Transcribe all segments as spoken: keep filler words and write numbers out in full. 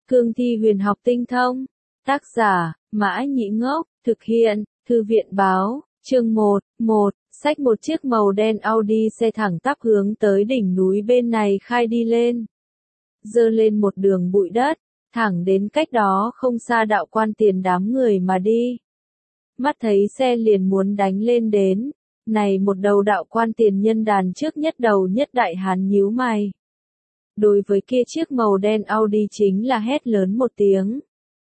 Cương thi huyền học tinh thông. Tác giả, Mã Nhĩ Ngốc, thực hiện, Thư viện báo, chương một, một, xách một chiếc màu đen Audi xe thẳng tắp hướng tới đỉnh núi bên này khai đi lên. Dơ lên một đường bụi đất, thẳng đến cách đó không xa đạo quan tiền đám người mà đi. Mắt thấy xe liền muốn đánh lên đến, này một đầu đạo quan tiền nhân đàn trước nhất đầu nhất đại hán nhíu mày. Đối với kia chiếc màu đen Audi chính là hét lớn một tiếng.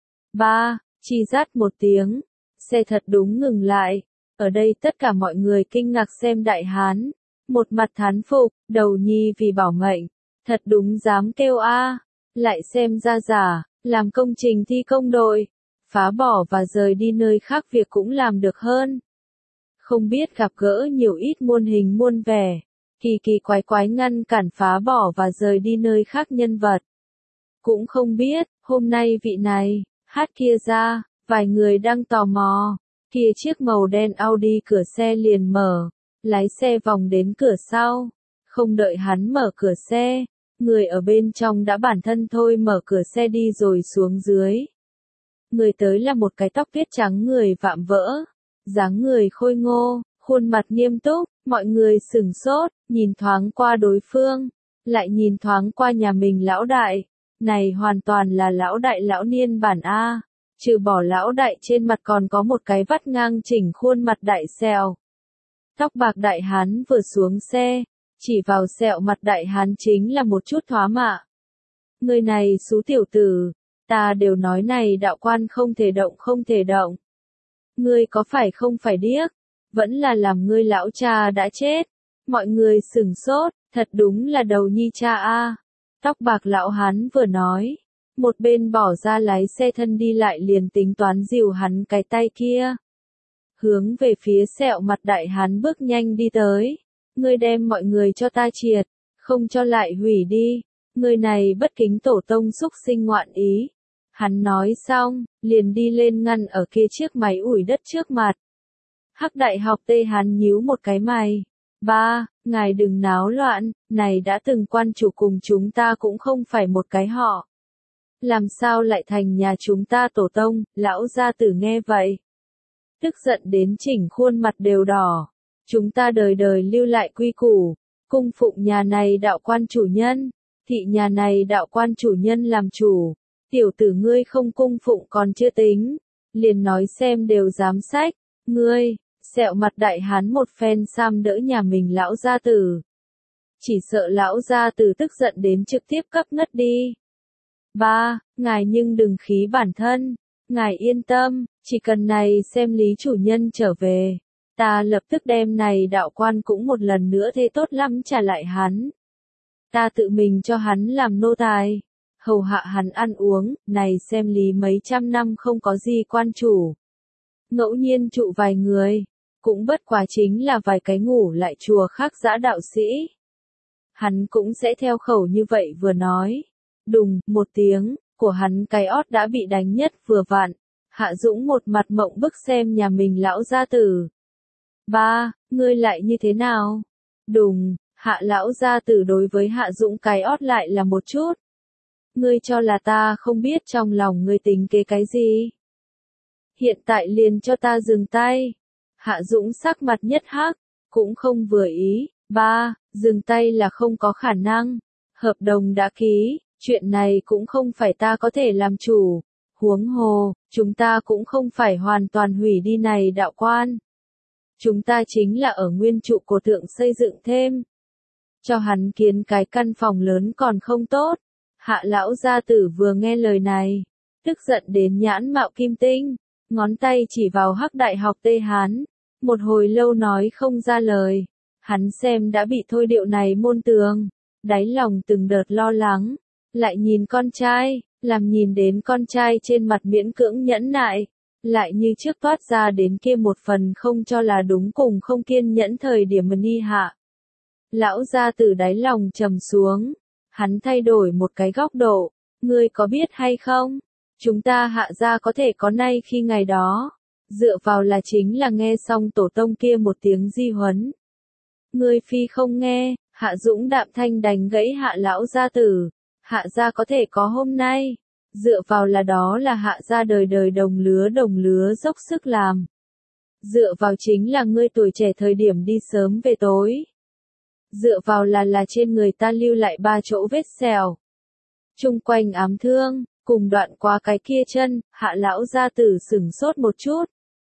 Ba, chi rát một tiếng, xe thật đúng ngừng lại. Ở đây tất cả mọi người kinh ngạc xem đại hán, một mặt thán phục, đầu nhi vì bảo mệnh, thật đúng dám kêu a, lại xem ra giả, làm công trình thi công đội, phá bỏ và rời đi nơi khác việc cũng làm được hơn. Không biết gặp gỡ nhiều ít muôn hình muôn vẻ, kỳ kỳ quái quái ngăn cản phá bỏ và rời đi nơi khác nhân vật. Cũng không biết, hôm nay vị này, hát kia ra, vài người đang tò mò, kia chiếc màu đen Audi cửa xe liền mở, lái xe vòng đến cửa sau, không đợi hắn mở cửa xe, người ở bên trong đã bản thân thôi mở cửa xe đi rồi xuống dưới. Người tới là một cái tóc viết trắng người vạm vỡ, dáng người khôi ngô, khuôn mặt nghiêm túc, mọi người sửng sốt, nhìn thoáng qua đối phương, lại nhìn thoáng qua nhà mình lão đại, này hoàn toàn là lão đại lão niên bản A, trừ bỏ lão đại trên mặt còn có một cái vắt ngang chỉnh khuôn mặt đại sẹo. Tóc bạc đại hán vừa xuống xe, chỉ vào sẹo mặt đại hán chính là một chút thoá mạ. Người này xú tiểu tử, ta đều nói này đạo quan không thể động không thể động. Ngươi có phải không phải điếc, vẫn là làm ngươi lão cha đã chết. Mọi người sửng sốt, thật đúng là đầu nhi cha a. Tóc bạc lão hán vừa nói, một bên bỏ ra lái xe thân đi lại liền tính toán dìu hắn cái tay kia. Hướng về phía sẹo mặt đại hán bước nhanh đi tới. Ngươi đem mọi người cho ta triệt, không cho lại hủy đi. Người này bất kính tổ tông xúc sinh ngoạn ý. Hắn nói xong, liền đi lên ngăn ở kia chiếc máy ủi đất trước mặt. Hắc đại học tê hắn nhíu một cái mày. Ba, ngài đừng náo loạn, này đã từng quan chủ cùng chúng ta cũng không phải một cái họ. Làm sao lại thành nhà chúng ta tổ tông, lão gia tử nghe vậy. Tức giận đến chỉnh khuôn mặt đều đỏ. Chúng ta đời đời lưu lại quy củ, cung phụng nhà này đạo quan chủ nhân, thị nhà này đạo quan chủ nhân làm chủ. Tiểu tử ngươi không cung phụng còn chưa tính, liền nói xem đều dám sách, ngươi, sẹo mặt đại hán một phen sam đỡ nhà mình lão gia tử. Chỉ sợ lão gia tử tức giận đến trực tiếp cấp ngất đi. Ba, ngài nhưng đừng khí bản thân, ngài yên tâm, chỉ cần này xem lý chủ nhân trở về, ta lập tức đem này đạo quan cũng một lần nữa thế tốt lắm trả lại hắn. Ta tự mình cho hắn làm nô tài. Hầu hạ hắn ăn uống, này xem lý mấy trăm năm không có gì quan chủ. Ngẫu nhiên trụ vài người, cũng bất quá chính là vài cái ngủ lại chùa khác dã đạo sĩ. Hắn cũng sẽ theo khẩu như vậy vừa nói. Đùng, một tiếng, của hắn cái ót đã bị đánh nhất vừa vặn. Hạ Dũng một mặt mộng bức xem nhà mình lão gia tử. Ba, ngươi lại như thế nào? Đùng, hạ lão gia tử đối với Hạ Dũng cái ót lại là một chút. Ngươi cho là ta không biết trong lòng ngươi tính kế cái gì? Hiện tại liền cho ta dừng tay. Hạ Dũng sắc mặt nhất hắc, cũng không vừa ý. Ba, dừng tay là không có khả năng. Hợp đồng đã ký, chuyện này cũng không phải ta có thể làm chủ. Huống hồ, chúng ta cũng không phải hoàn toàn hủy đi này đạo quan. Chúng ta chính là ở nguyên trụ của thượng xây dựng thêm. Cho hắn kiến cái căn phòng lớn còn không tốt. Hạ lão gia tử vừa nghe lời này, tức giận đến nhãn mạo kim tinh, ngón tay chỉ vào Hắc đại học tê hán, một hồi lâu nói không ra lời. Hắn xem đã bị thôi điệu này môn tường, đáy lòng từng đợt lo lắng, lại nhìn con trai, làm nhìn đến con trai trên mặt miễn cưỡng nhẫn nại, lại như trước toát ra đến kia một phần không cho là đúng cùng không kiên nhẫn thời điểm mình đi hạ. Lão gia tử đáy lòng trầm xuống. Hắn thay đổi một cái góc độ, ngươi có biết hay không? Chúng ta Hạ gia có thể có nay khi ngày đó, dựa vào là chính là nghe xong tổ tông kia một tiếng di huấn. Ngươi phi không nghe, Hạ Dũng đạm thanh đánh gãy Hạ lão gia tử, Hạ gia có thể có hôm nay, Dựa vào là đó là Hạ gia đời đời đồng lứa đồng lứa dốc sức làm. Dựa vào chính là ngươi tuổi trẻ thời điểm đi sớm về tối. Dựa vào là là trên người ta lưu lại ba chỗ vết sẹo. Trung quanh ám thương, cùng đoạn qua cái kia chân, Hạ lão gia tử sửng sốt một chút.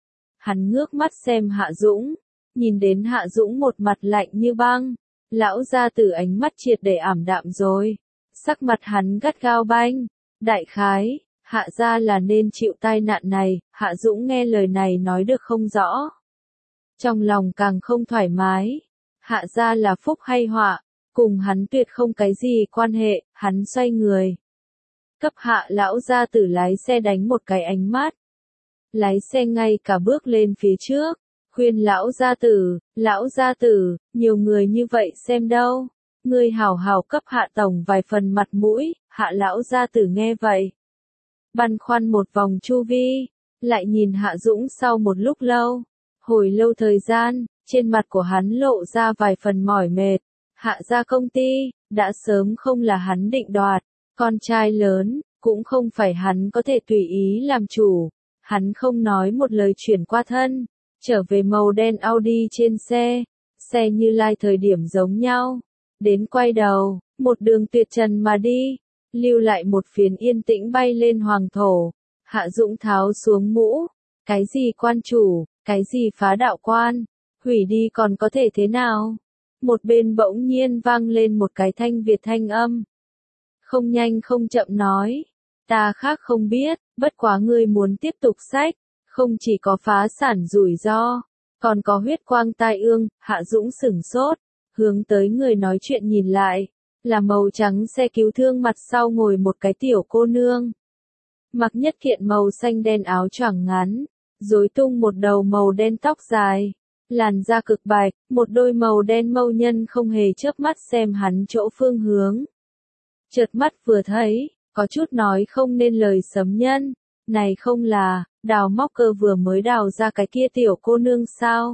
Hắn ngước mắt xem Hạ Dũng, nhìn đến Hạ Dũng một mặt lạnh như băng, lão gia tử ánh mắt triệt để ảm đạm rồi, sắc mặt hắn gắt gao banh, đại khái, Hạ gia là nên chịu tai nạn này, Hạ Dũng nghe lời này nói được không rõ. Trong lòng càng không thoải mái, Hạ gia là phúc hay họa, cùng hắn tuyệt không cái gì quan hệ, hắn xoay người. Cấp Hạ lão gia tử lái xe đánh một cái ánh mắt. Lái xe ngay cả bước lên phía trước, khuyên lão gia tử, lão gia tử, nhiều người như vậy xem đâu, ngươi hảo hảo cấp Hạ tổng vài phần mặt mũi, Hạ lão gia tử nghe vậy. Băn khoăn một vòng chu vi, lại nhìn Hạ Dũng sau một lúc lâu, hồi lâu thời gian, trên mặt của hắn lộ ra vài phần mỏi mệt, Hạ gia công ty, đã sớm không là hắn định đoạt, con trai lớn, cũng không phải hắn có thể tùy ý làm chủ. Hắn không nói một lời chuyển qua thân, trở về màu đen Audi trên xe, xe Như Lai thời điểm giống nhau, đến quay đầu, một đường tuyệt trần mà đi, lưu lại một phiến yên tĩnh bay lên hoàng thổ, Hạ Dũng tháo xuống mũ, cái gì quan chủ, cái gì phá đạo quan, hủy đi còn có thể thế nào? Một bên bỗng nhiên vang lên một cái thanh Việt thanh âm, không nhanh không chậm nói. Ta khác không biết, bất quá ngươi muốn tiếp tục sách, không chỉ có phá sản rủi ro, còn có huyết quang tai ương, Hạ Dũng sửng sốt, hướng tới người nói chuyện nhìn lại, là màu trắng xe cứu thương mặt sau ngồi một cái tiểu cô nương. Mặc nhất kiện màu xanh đen áo choàng ngắn, rối tung một đầu màu đen tóc dài, làn da cực bạch, một đôi màu đen mâu nhân không hề chớp mắt xem hắn chỗ phương hướng. Chợt mắt vừa thấy, có chút nói không nên lời sấm nhân, này không là, đào móc cơ vừa mới đào ra cái kia tiểu cô nương sao?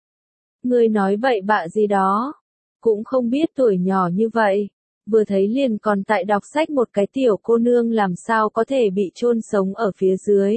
Ngươi nói bậy bạ gì đó, cũng không biết tuổi nhỏ như vậy, vừa thấy liền còn tại đọc sách một cái tiểu cô nương làm sao có thể bị chôn sống ở phía dưới.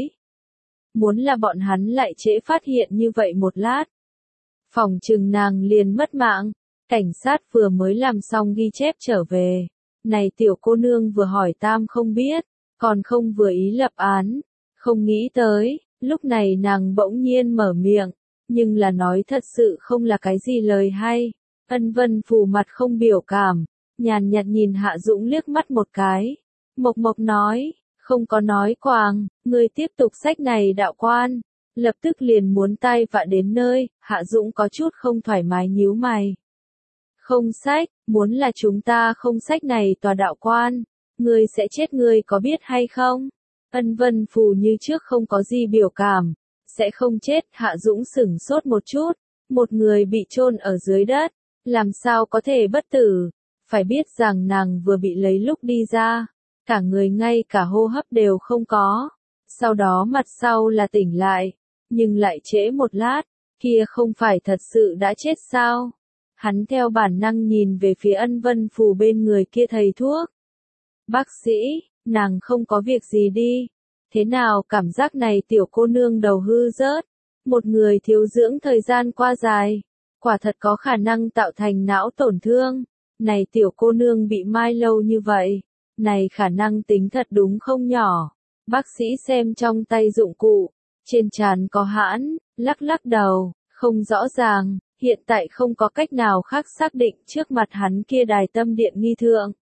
Muốn là bọn hắn lại trễ phát hiện như vậy một lát. Phòng trừng nàng liền mất mạng, cảnh sát vừa mới làm xong ghi chép trở về. Này tiểu cô nương vừa hỏi tam không biết, còn không vừa ý lập án, không nghĩ tới, lúc này nàng bỗng nhiên mở miệng, nhưng là nói thật sự không là cái gì lời hay. Ân Vân Phù mặt không biểu cảm, nhàn nhạt nhìn Hạ Dũng liếc mắt một cái. Mộc Mộc nói, không có nói quàng, ngươi tiếp tục sách này đạo quan, lập tức liền muốn tai vạ đến nơi, Hạ Dũng có chút không thoải mái nhíu mày. Không sách, muốn là chúng ta không sách này tòa đạo quan, ngươi sẽ chết ngươi có biết hay không? Ân Vân Phù như trước không có gì biểu cảm, sẽ không chết, Hạ Dũng sửng sốt một chút, một người bị chôn ở dưới đất, làm sao có thể bất tử, phải biết rằng nàng vừa bị lấy lúc đi ra, cả người ngay cả hô hấp đều không có, sau đó mặt sau là tỉnh lại, nhưng lại trễ một lát, kia không phải thật sự đã chết sao? Hắn theo bản năng nhìn về phía Ân Vân Phù bên người kia thầy thuốc. Bác sĩ, nàng không có việc gì đi. Thế nào cảm giác này tiểu cô nương đầu hư rớt. Một người thiếu dưỡng thời gian qua dài. Quả thật có khả năng tạo thành não tổn thương. Này tiểu cô nương bị mai lâu như vậy. Này khả năng tính thật đúng không nhỏ. Bác sĩ xem trong tay dụng cụ. Trên trán có hãn, lắc lắc đầu, không rõ ràng. Hiện tại không có cách nào khác xác định trước mặt hắn kia đài tâm điện nghi thượng.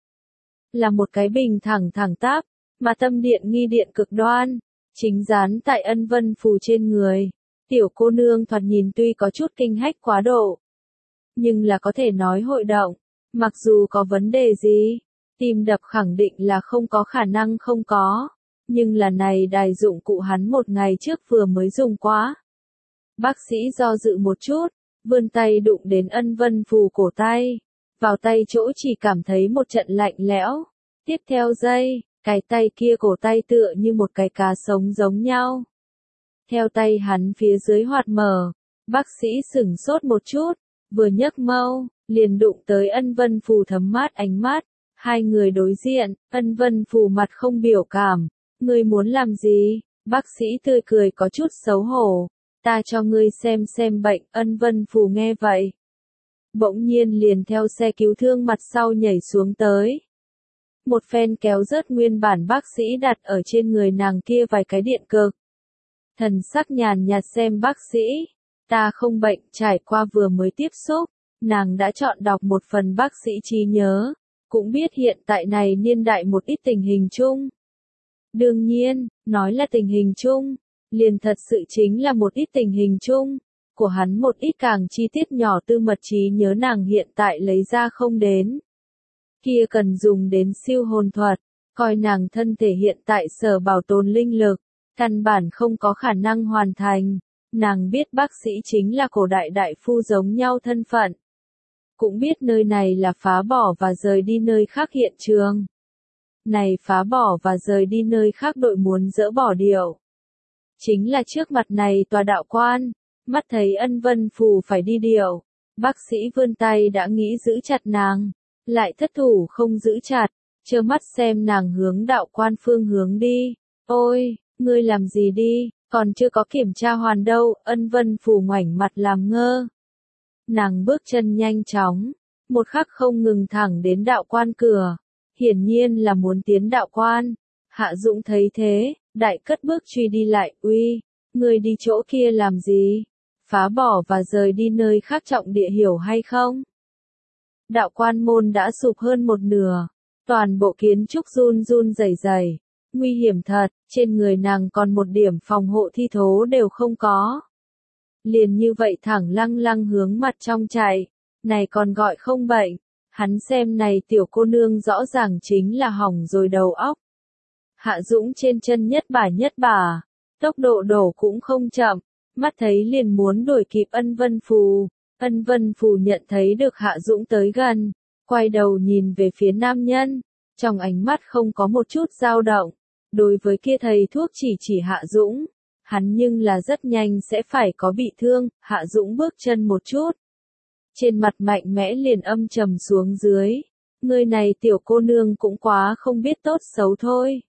Là một cái bình thẳng thẳng tắp, mà tâm điện nghi điện cực đoan, chính dán tại Ân Vân Phù trên người. Tiểu cô nương thoạt nhìn tuy có chút kinh hách quá độ, nhưng là có thể nói hội động, mặc dù có vấn đề gì, tim đập khẳng định là không có khả năng không có, nhưng là này đài dụng cụ hắn một ngày trước vừa mới dùng quá. Bác sĩ do dự một chút, vươn tay đụng đến Ân Vân Phù cổ tay, vào tay chỗ chỉ cảm thấy một trận lạnh lẽo, tiếp theo giây, cái tay kia cổ tay tựa như một cái cá sống giống nhau. Theo tay hắn phía dưới hoạt mở, bác sĩ sửng sốt một chút, vừa nhấc mâu, liền đụng tới Ân Vân Phù thấm mát ánh mắt, hai người đối diện, Ân Vân Phù mặt không biểu cảm, Ngươi muốn làm gì? Bác sĩ tươi cười có chút xấu hổ. Ta cho ngươi xem xem bệnh. Ân Vân Phù nghe vậy, bỗng nhiên liền theo xe cứu thương mặt sau nhảy xuống tới. Một phen kéo rớt nguyên bản bác sĩ đặt ở trên người nàng kia vài cái điện cực. Thần sắc nhàn nhạt xem bác sĩ. Ta không bệnh, trải qua vừa mới tiếp xúc. Nàng đã chọn đọc một phần bác sĩ trí nhớ. Cũng biết hiện tại này niên đại một ít tình hình chung. Đương nhiên, nói là tình hình chung, liền thật sự chính là một ít tình hình chung. Của hắn một ít càng chi tiết nhỏ tư mật trí nhớ nàng hiện tại lấy ra không đến. Kia cần dùng đến siêu hồn thuật, coi nàng thân thể hiện tại sở bảo tồn linh lực, căn bản không có khả năng hoàn thành. Nàng biết bác sĩ chính là cổ đại đại phu giống nhau thân phận. Cũng biết nơi này là phá bỏ và rời đi nơi khác hiện trường. Này phá bỏ và rời đi nơi khác đội muốn dỡ bỏ điều. Chính là trước mặt này tòa đạo quan, mắt thấy Ân Vân Phù phải đi điều. Bác sĩ vươn tay đã nghĩ giữ chặt nàng, lại thất thủ không giữ chặt, trơ mắt xem nàng hướng đạo quan phương hướng đi. Ôi, ngươi làm gì đi, còn chưa có kiểm tra hoàn đâu. Ân Vân Phù ngoảnh mặt làm ngơ. Nàng bước chân nhanh chóng, một khắc không ngừng thẳng đến đạo quan cửa. Hiển nhiên là muốn tiến đạo quan. Hạ Dũng thấy thế, đại cất bước truy đi lại. Uy, ngươi đi chỗ kia làm gì? Phá bỏ và rời đi nơi khác trọng địa hiểu hay không? Đạo quan môn đã sụp hơn một nửa. Toàn bộ kiến trúc run run rẩy rẩy. Nguy hiểm thật, trên người nàng còn một điểm phòng hộ thi thố đều không có. Liền như vậy thẳng lăng lăng hướng mặt trong chạy. Này còn gọi không bệnh. Hắn xem này tiểu cô nương rõ ràng chính là hỏng rồi đầu óc. Hạ Dũng trên chân nhất bà nhất bà. Tốc độ đổ cũng không chậm. Mắt thấy liền muốn đuổi kịp Ân Vân Phù. Ân Vân Phù nhận thấy được Hạ Dũng tới gần. Quay đầu nhìn về phía nam nhân. Trong ánh mắt không có một chút dao động. Đối với kia thầy thuốc chỉ chỉ Hạ Dũng. Hắn nhưng là rất nhanh sẽ phải có bị thương. Hạ Dũng bước chân một chút. Trên mặt mạnh mẽ liền âm trầm xuống dưới. Người này tiểu cô nương cũng quá không biết tốt xấu thôi.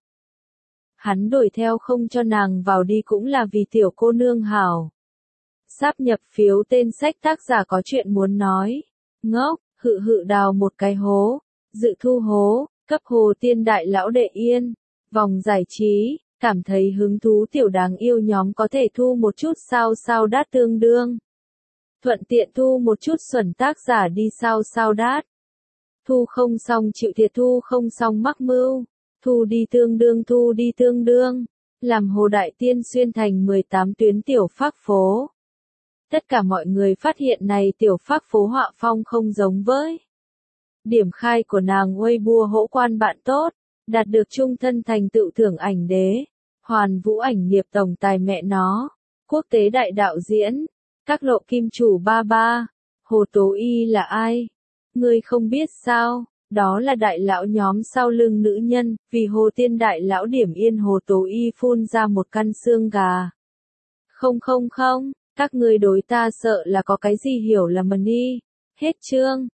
Hắn đuổi theo không cho nàng vào đi cũng là vì tiểu cô nương hảo. Sáp nhập phiếu tên sách tác giả có chuyện muốn nói. Ngốc, hự hự đào một cái hố. Dự thu hố, cấp hồ tiên đại lão đệ yên. Vòng giải trí, cảm thấy hứng thú tiểu đáng yêu nhóm có thể thu một chút sao sao đát tương đương. Thuận tiện thu một chút xuẩn tác giả đi sao sao đát. Thu không xong chịu thiệt, thu không xong mắc mưu. Thu đi tương đương, thu đi tương đương. Làm Hồ Đại Tiên xuyên thành mười tám tuyến tiểu phác phố. Tất cả mọi người phát hiện này tiểu phác phố họa phong không giống với điểm khai của nàng Weibo hỗ quan bạn tốt. Đạt được trung thân thành tựu thưởng ảnh đế. Hoàn Vũ ảnh nghiệp tổng tài mẹ nó. Quốc tế đại đạo diễn. Các lộ kim chủ ba ba. Hồ Tố Y là ai? Ngươi không biết sao? Đó là đại lão nhóm sau lưng nữ nhân. Vì Hồ Tiên đại lão điểm yên Hồ Tố Y phun ra một căn xương gà. Không không không. Các ngươi đối ta sợ là có cái gì hiểu là mần y. Hết chương.